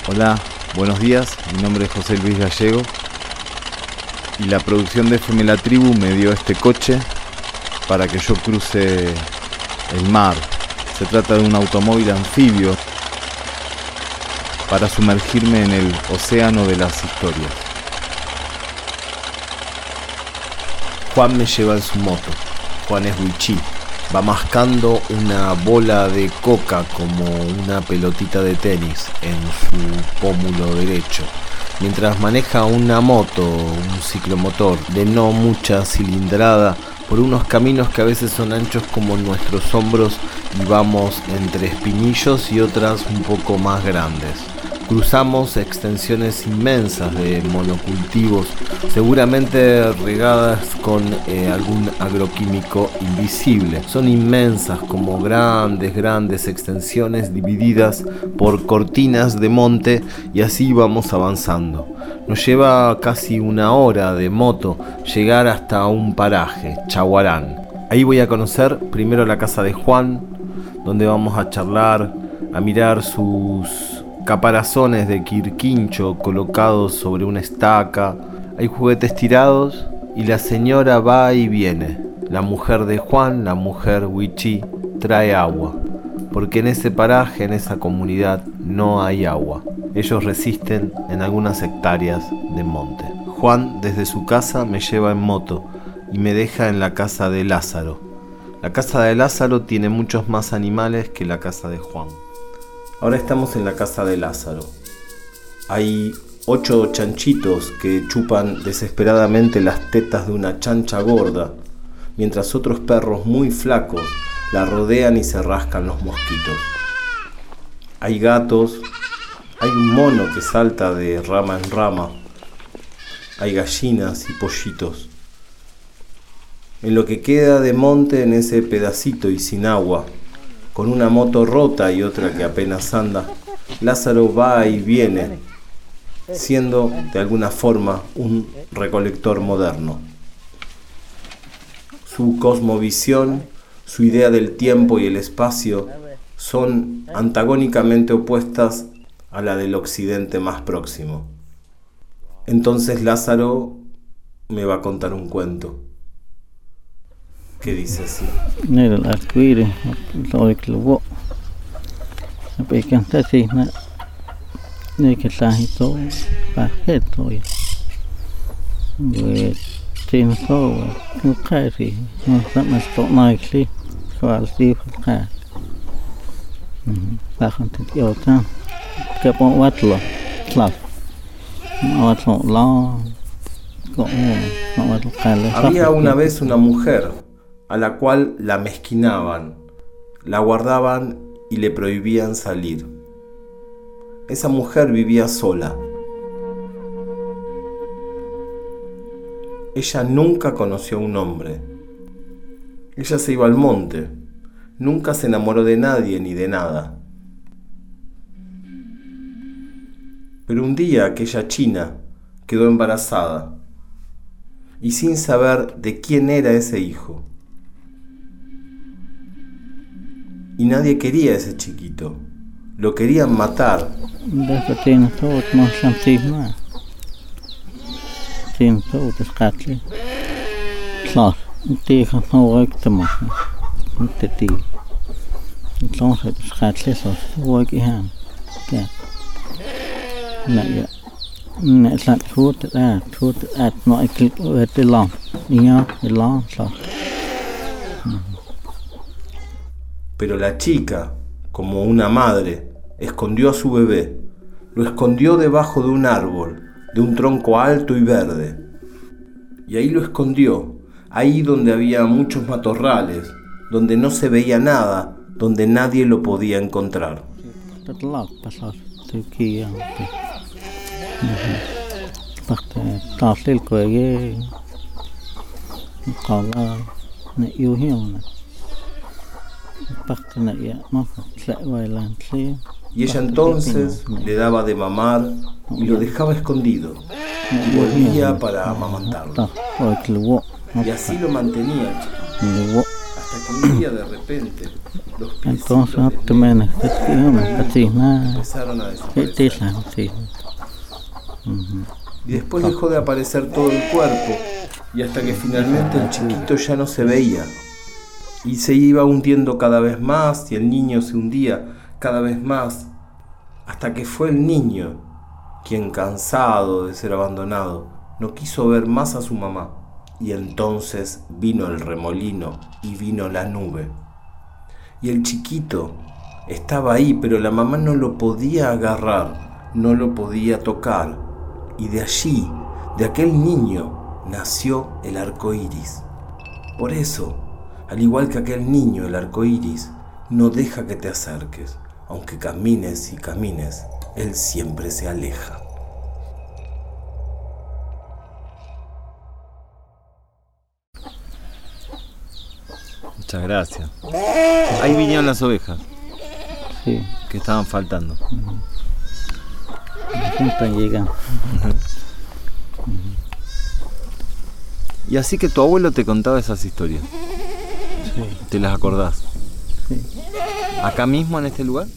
Hola, buenos días, mi nombre es José Luis Gallego y la producción de FM La Tribu me dio este coche para que yo cruce el mar. Se trata de un automóvil anfibio para sumergirme en el océano de las historias. Juan me lleva en su moto. Juan es wichí. Va mascando una bola de coca como una pelotita de tenis en su pómulo derecho, mientras maneja una moto, un ciclomotor de no mucha cilindrada, por unos caminos que a veces son anchos como nuestros hombros y vamos entre espinillos y otras un poco más grandes. Cruzamos extensiones inmensas de monocultivos, seguramente regadas con algún agroquímico invisible. Son inmensas, como grandes extensiones divididas por cortinas de monte, y así vamos avanzando. Nos lleva casi una hora de moto llegar hasta un paraje, Chaguarán. Ahí voy a conocer primero la casa de Juan, donde vamos a charlar, a mirar sus caparazones de quirquincho colocados sobre una estaca. Hay juguetes tirados y la señora va y viene. La mujer de Juan, la mujer wichí, trae agua, porque en ese paraje, en esa comunidad, no hay agua. Ellos resisten en algunas hectáreas de monte. Juan desde su casa me lleva en moto y me deja en la casa de Lázaro. La casa de Lázaro tiene muchos más animales que la casa de Juan. Ahora estamos en la casa de Lázaro. Hay 8 chanchitos que chupan desesperadamente las tetas de una chancha gorda, mientras otros perros muy flacos la rodean y se rascan los mosquitos. Hay gatos, hay un mono que salta de rama en rama, hay gallinas y pollitos. En lo que queda de monte, en ese pedacito y sin agua, con una moto rota y otra que apenas anda, Lázaro va y viene, siendo de alguna forma un recolector moderno. Su cosmovisión, su idea del tiempo y el espacio son antagónicamente opuestas a la del occidente más próximo. Entonces Lázaro me va a contar un cuento que dice así. El arcoíris, lo que lo veo, que está así, no que está ahí todo, para qué todo, pues tiene todo, no cae así, no está más todo mal sí, cual sí cae, bajo te otra, que pon watlo, claro, watlo lo, como watlo cae. Había una vez una mujer a la cual la mezquinaban, la guardaban y le prohibían salir. Esa mujer vivía sola. Ella nunca conoció a un hombre. Ella se iba al monte, nunca se enamoró de nadie ni de nada. Pero un día aquella china quedó embarazada y sin saber de quién era ese hijo. Y nadie quería a ese chiquito. Lo querían matar. Desde tiene todo, no sentir nada. Tiene todo, descatli. Claro, dijo no voy a tomar. No te digo. Entonces, descatli, eso voy a ir. ¿Qué? No, ya. No, es la fruta, no hay que ver de long. Ya, de long, claro. Pero la chica, como una madre, escondió a su bebé. Lo escondió debajo de un árbol, de un tronco alto y verde. Y ahí lo escondió, ahí donde había muchos matorrales, donde no se veía nada, donde nadie lo podía encontrar. Y ella entonces le daba de mamar y lo dejaba escondido y volvía para amamantarlo. Y así lo mantenía, hasta que un día de repente los Entonces no te menes, así, nada. empezaron a desaparecer. Sí. Y después dejó de aparecer todo el cuerpo, y hasta que finalmente el chiquito ya no se veía. Y se iba hundiendo cada vez más, y el niño se hundía cada vez más, hasta que fue el niño quien, cansado de ser abandonado, no quiso ver más a su mamá. Y entonces vino el remolino y vino la nube. Y el chiquito estaba ahí, pero la mamá no lo podía agarrar, no lo podía tocar. Y de allí, de aquel niño, nació el arco iris. Por eso, al igual que aquel niño, el arco iris no deja que te acerques. Aunque camines y camines, él siempre se aleja. Muchas gracias. Ahí vinieron las ovejas. Sí. Que estaban faltando. Siempre llegan. Y así que tu abuelo te contaba esas historias. Sí. ¿Te las acordás? Sí. ¿Acá mismo en este lugar?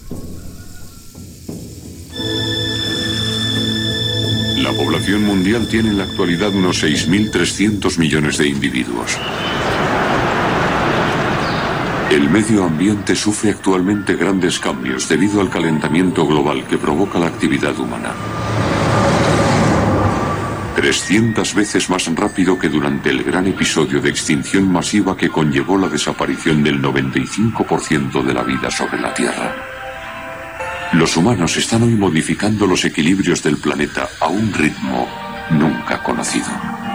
La población mundial tiene en la actualidad unos 6.300 millones de individuos. El medio ambiente sufre actualmente grandes cambios debido al calentamiento global que provoca la actividad humana. 300 veces más rápido que durante el gran episodio de extinción masiva que conllevó la desaparición del 95% de la vida sobre la Tierra. Los humanos están hoy modificando los equilibrios del planeta a un ritmo nunca conocido.